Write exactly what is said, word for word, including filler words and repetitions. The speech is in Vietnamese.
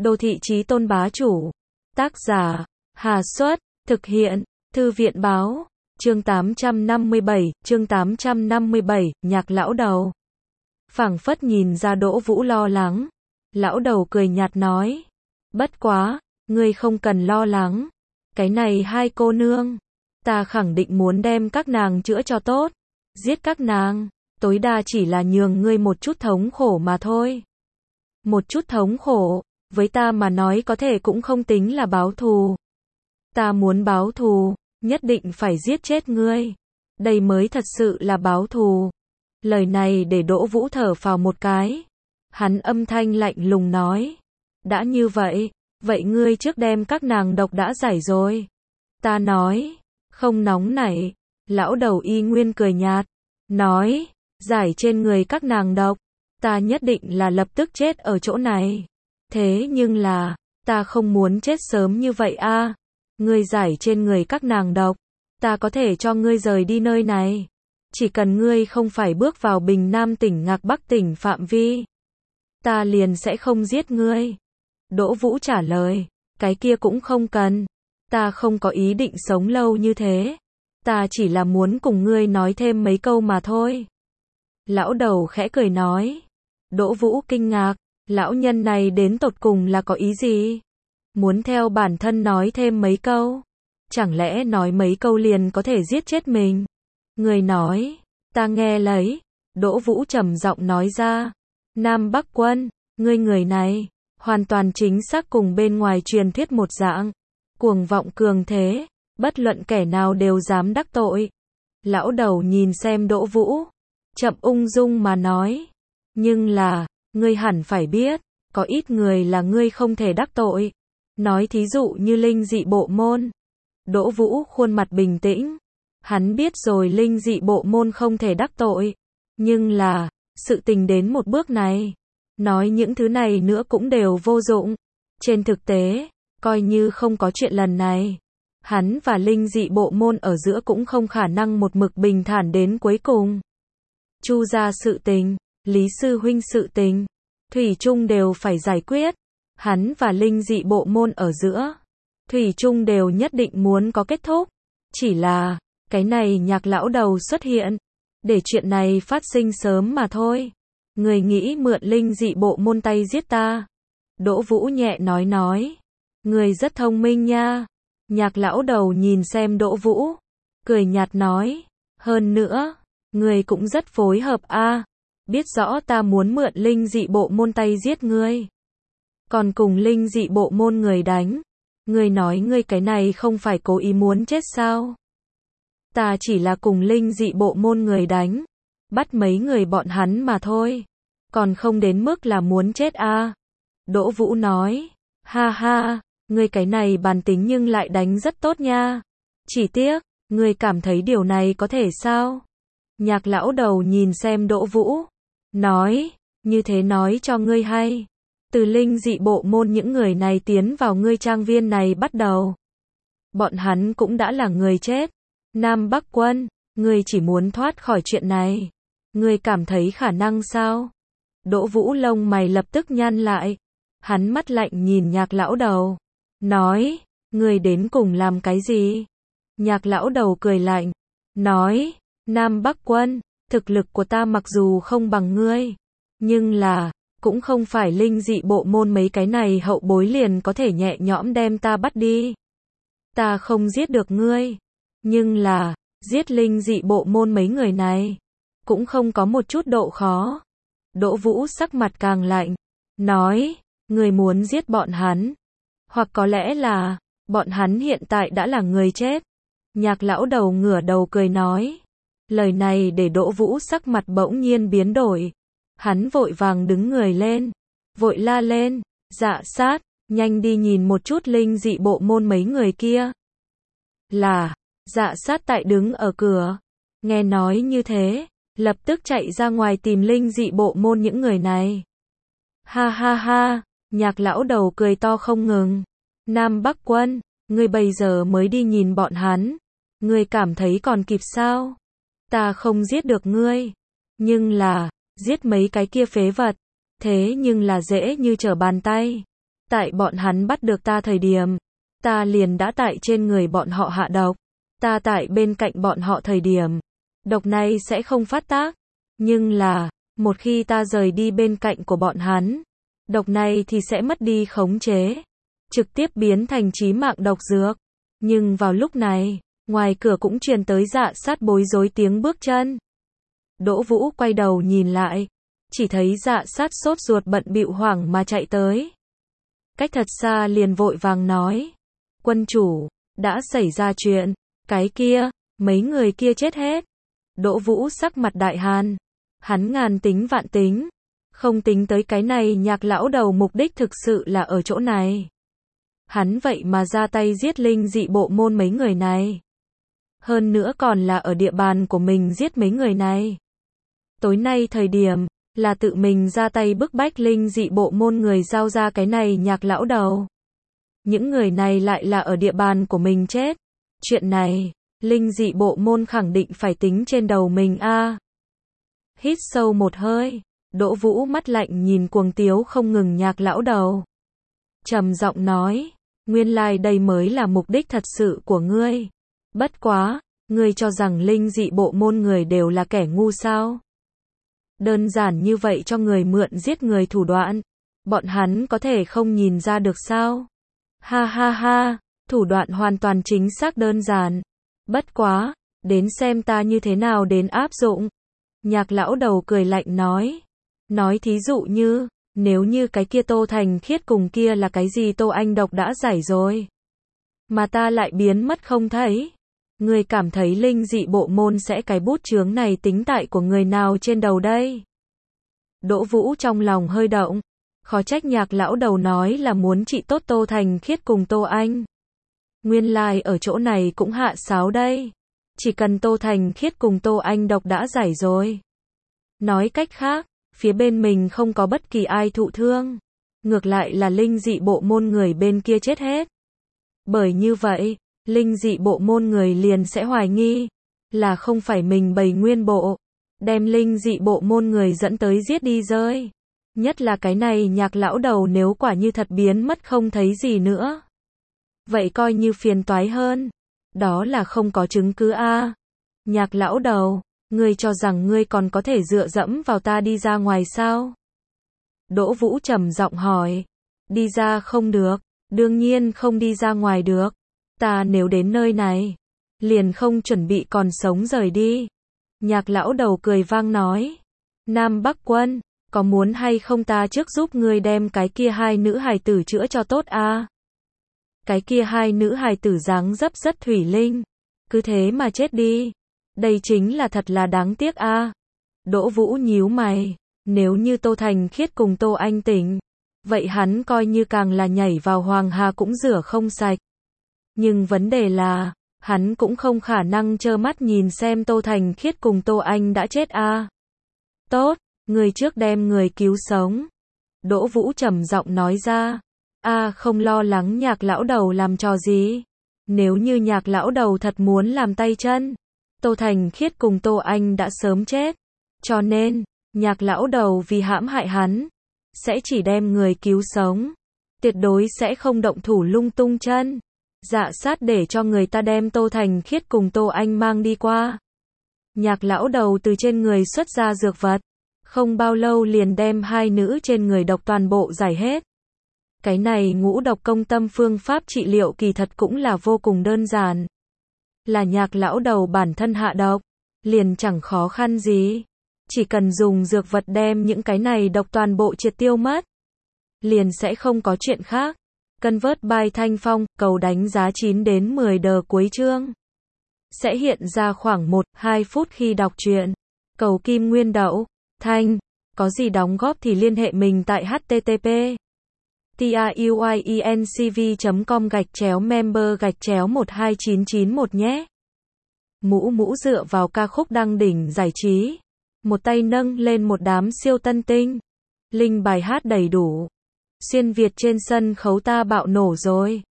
Đô thị chí tôn bá chủ. Tác giả, Hà Xuất, thực hiện, Thư viện báo, chương tám trăm năm mươi bảy, chương tám trăm năm mươi bảy, nhạc lão đầu. Phảng phất nhìn ra Đỗ Vũ lo lắng. Lão đầu cười nhạt nói. Bất quá, ngươi không cần lo lắng. Cái này hai cô nương, ta khẳng định muốn đem các nàng chữa cho tốt. Giết các nàng, tối đa chỉ là nhường ngươi một chút thống khổ mà thôi. Một chút thống khổ, với ta mà nói có thể cũng không tính là báo thù. Ta muốn báo thù, nhất định phải giết chết ngươi. Đây mới thật sự là báo thù. Lời này để Đỗ Vũ thở phào một cái. Hắn âm thanh lạnh lùng nói. Đã như vậy, vậy ngươi trước đem các nàng độc đã giải rồi. Ta nói, không nóng nảy. Lão đầu y nguyên cười nhạt. Nói, giải trên người các nàng độc. Ta nhất định là lập tức chết ở chỗ này. Thế nhưng là, ta không muốn chết sớm như vậy a. Ngươi giải trên người các nàng độc, ta có thể cho ngươi rời đi nơi này. Chỉ cần ngươi không phải bước vào Bình Nam tỉnh Ngạc Bắc tỉnh phạm vi, ta liền sẽ không giết ngươi. Đỗ Vũ trả lời, cái kia cũng không cần. Ta không có ý định sống lâu như thế. Ta chỉ là muốn cùng ngươi nói thêm mấy câu mà thôi. Lão đầu khẽ cười nói. Đỗ Vũ kinh ngạc, lão nhân này đến tột cùng là có ý gì? Muốn theo bản thân nói thêm mấy câu? Chẳng lẽ nói mấy câu liền có thể giết chết mình? Người nói, ta nghe lấy. Đỗ Vũ trầm giọng nói ra. Nam Bắc Quân, ngươi người này, hoàn toàn chính xác cùng bên ngoài truyền thuyết một dạng. Cuồng vọng cường thế, bất luận kẻ nào đều dám đắc tội. Lão đầu nhìn xem Đỗ Vũ, chậm ung dung mà nói. Nhưng là, ngươi hẳn phải biết, có ít người là ngươi không thể đắc tội. Nói thí dụ như linh dị bộ môn. Đỗ Vũ khuôn mặt bình tĩnh. Hắn biết rồi linh dị bộ môn không thể đắc tội. Nhưng là, sự tình đến một bước này. Nói những thứ này nữa cũng đều vô dụng. Trên thực tế, coi như không có chuyện lần này. Hắn và linh dị bộ môn ở giữa cũng không khả năng một mực bình thản đến cuối cùng. Chu gia sự tình, Lý sư huynh sự tình, thủy chung đều phải giải quyết. Hắn và linh dị bộ môn ở giữa, thủy chung đều nhất định muốn có kết thúc. Chỉ là, cái này nhạc lão đầu xuất hiện, để chuyện này phát sinh sớm mà thôi. Người nghĩ mượn linh dị bộ môn tay giết ta. Đỗ Vũ nhẹ nói nói. Người rất thông minh nha. Nhạc lão đầu nhìn xem Đỗ Vũ, cười nhạt nói. Hơn nữa, người cũng rất phối hợp a. Biết rõ ta muốn mượn linh dị bộ môn tay giết ngươi. Còn cùng linh dị bộ môn người đánh. Ngươi nói ngươi cái này không phải cố ý muốn chết sao? Ta chỉ là cùng linh dị bộ môn người đánh. Bắt mấy người bọn hắn mà thôi. Còn không đến mức là muốn chết a. À. Đỗ Vũ nói. Ha ha, ngươi cái này bản tính nhưng lại đánh rất tốt nha. Chỉ tiếc, ngươi cảm thấy điều này có thể sao? Nhạc lão đầu nhìn xem Đỗ Vũ. Nói, như thế nói cho ngươi hay. Từ linh dị bộ môn những người này tiến vào ngươi trang viên này bắt đầu. Bọn hắn cũng đã là người chết. Nam Bắc Quân, ngươi chỉ muốn thoát khỏi chuyện này. Ngươi cảm thấy khả năng sao? Đỗ Vũ lông mày lập tức nhăn lại. Hắn mắt lạnh nhìn nhạc lão đầu. Nói, ngươi đến cùng làm cái gì? Nhạc lão đầu cười lạnh. Nói, Nam Bắc Quân, thực lực của ta mặc dù không bằng ngươi. Nhưng là, cũng không phải linh dị bộ môn mấy cái này hậu bối liền có thể nhẹ nhõm đem ta bắt đi. Ta không giết được ngươi. Nhưng là, giết linh dị bộ môn mấy người này, cũng không có một chút độ khó. Đỗ Vũ sắc mặt càng lạnh. Nói, ngươi muốn giết bọn hắn. Hoặc có lẽ là, bọn hắn hiện tại đã là người chết. Nhạc lão đầu ngửa đầu cười nói. Lời này để Đỗ Vũ sắc mặt bỗng nhiên biến đổi. Hắn vội vàng đứng người lên, vội la lên, Dạ Sát, nhanh đi nhìn một chút linh dị bộ môn mấy người kia. Là, Dạ Sát tại đứng ở cửa, nghe nói như thế, lập tức chạy ra ngoài tìm linh dị bộ môn những người này. Ha ha ha, nhạc lão đầu cười to không ngừng. Nam Bắc Quân, ngươi bây giờ mới đi nhìn bọn hắn, ngươi cảm thấy còn kịp sao? Ta không giết được ngươi, nhưng là giết mấy cái kia phế vật, thế nhưng là dễ như trở bàn tay. Tại bọn hắn bắt được ta thời điểm, ta liền đã tại trên người bọn họ hạ độc. Ta tại bên cạnh bọn họ thời điểm, độc này sẽ không phát tác. Nhưng là, một khi ta rời đi bên cạnh của bọn hắn, độc này thì sẽ mất đi khống chế, trực tiếp biến thành chí mạng độc dược. Nhưng vào lúc này, ngoài cửa cũng truyền tới Dạ Sát bối rối tiếng bước chân. Đỗ Vũ quay đầu nhìn lại, chỉ thấy Dạ Sát sốt ruột bận bịu hoảng mà chạy tới. Cách thật xa liền vội vàng nói, quân chủ, đã xảy ra chuyện, cái kia, mấy người kia chết hết. Đỗ Vũ sắc mặt đại hàn, hắn ngàn tính vạn tính, không tính tới cái này Nhạc lão đầu mục đích thực sự là ở chỗ này. Hắn vậy mà ra tay giết linh dị bộ môn mấy người này. Hơn nữa còn là ở địa bàn của mình giết mấy người này. Tối nay thời điểm, là tự mình ra tay bức bách linh dị bộ môn người giao ra cái này Nhạc lão đầu. Những người này lại là ở địa bàn của mình chết. Chuyện này, linh dị bộ môn khẳng định phải tính trên đầu mình a. À. Hít sâu một hơi, Đỗ Vũ mắt lạnh nhìn cuồng tiếu không ngừng Nhạc lão đầu. Trầm giọng nói, nguyên lai đây mới là mục đích thật sự của ngươi. Bất quá, ngươi cho rằng linh dị bộ môn người đều là kẻ ngu sao? Đơn giản như vậy cho người mượn giết người thủ đoạn, bọn hắn có thể không nhìn ra được sao? Ha ha ha, thủ đoạn hoàn toàn chính xác đơn giản. Bất quá, đến xem ta như thế nào đến áp dụng. Nhạc lão đầu cười lạnh nói. Nói thí dụ như, nếu như cái kia Tô Thành Khiết cùng kia là cái gì Tô Anh độc đã giải rồi. Mà ta lại biến mất không thấy. Người cảm thấy linh dị bộ môn sẽ cái bút chướng này tính tại của người nào trên đầu đây? Đỗ Vũ trong lòng hơi động. Khó trách Nhạc lão đầu nói là muốn trị tốt Tô Thành Khiết cùng Tô Anh. Nguyên lai ở chỗ này cũng hạ sáo đây. Chỉ cần Tô Thành Khiết cùng Tô Anh độc đã giải rồi. Nói cách khác, phía bên mình không có bất kỳ ai thụ thương. Ngược lại là linh dị bộ môn người bên kia chết hết. Bởi như vậy, linh dị bộ môn người liền sẽ hoài nghi, là không phải mình bày nguyên bộ, đem linh dị bộ môn người dẫn tới giết đi rơi. Nhất là cái này Nhạc lão đầu nếu quả như thật biến mất không thấy gì nữa. Vậy coi như phiền toái hơn. Đó là không có chứng cứ a. À. Nhạc lão đầu, ngươi cho rằng ngươi còn có thể dựa dẫm vào ta đi ra ngoài sao? Đỗ Vũ trầm giọng hỏi. Đi ra không được, đương nhiên không đi ra ngoài được. Ta nếu đến nơi này, liền không chuẩn bị còn sống rời đi. Nhạc lão đầu cười vang nói. Nam Bắc Quân, có muốn hay không ta trước giúp ngươi đem cái kia hai nữ hài tử chữa cho tốt a? À? Cái kia hai nữ hài tử dáng dấp rất thủy linh, cứ thế mà chết đi. Đây chính là thật là đáng tiếc a. À? Đỗ Vũ nhíu mày, nếu như Tô Thành Khiết cùng Tô Anh tỉnh, vậy hắn coi như càng là nhảy vào Hoàng Hà cũng rửa không sạch. Nhưng vấn đề là, hắn cũng không khả năng trơ mắt nhìn xem Tô Thành Khiết cùng Tô Anh đã chết a. À? Tốt, người trước đem người cứu sống. Đỗ Vũ trầm giọng nói ra. A à, không lo lắng Nhạc lão đầu làm trò gì. Nếu như Nhạc lão đầu thật muốn làm tay chân, Tô Thành Khiết cùng Tô Anh đã sớm chết. Cho nên, Nhạc lão đầu vì hãm hại hắn, sẽ chỉ đem người cứu sống. Tuyệt đối sẽ không động thủ lung tung chân. Dạ Sát để cho người ta đem Tô Thành Khiết cùng Tô Anh mang đi qua. Nhạc lão đầu từ trên người xuất ra dược vật. Không bao lâu liền đem hai nữ trên người độc toàn bộ giải hết. Cái này ngũ độc công tâm phương pháp trị liệu kỳ thật cũng là vô cùng đơn giản. Là Nhạc lão đầu bản thân hạ độc, liền chẳng khó khăn gì. Chỉ cần dùng dược vật đem những cái này độc toàn bộ triệt tiêu mất, liền sẽ không có chuyện khác. Convert by Thanh Phong, cầu đánh giá chín đến mười đờ cuối chương. Sẽ hiện ra khoảng một đến hai phút khi đọc truyện. Cầu kim nguyên đậu, Thanh, có gì đóng góp thì liên hệ mình tại http truyencv chấm com gạch chéo member gạch chéo một hai chín chín một nhé. Mũ mũ dựa vào ca khúc đăng đỉnh giải trí. Một tay nâng lên một đám siêu tân tinh. Linh bài hát đầy đủ. Xuyên Việt trên sân khấu ta bạo nổ rồi.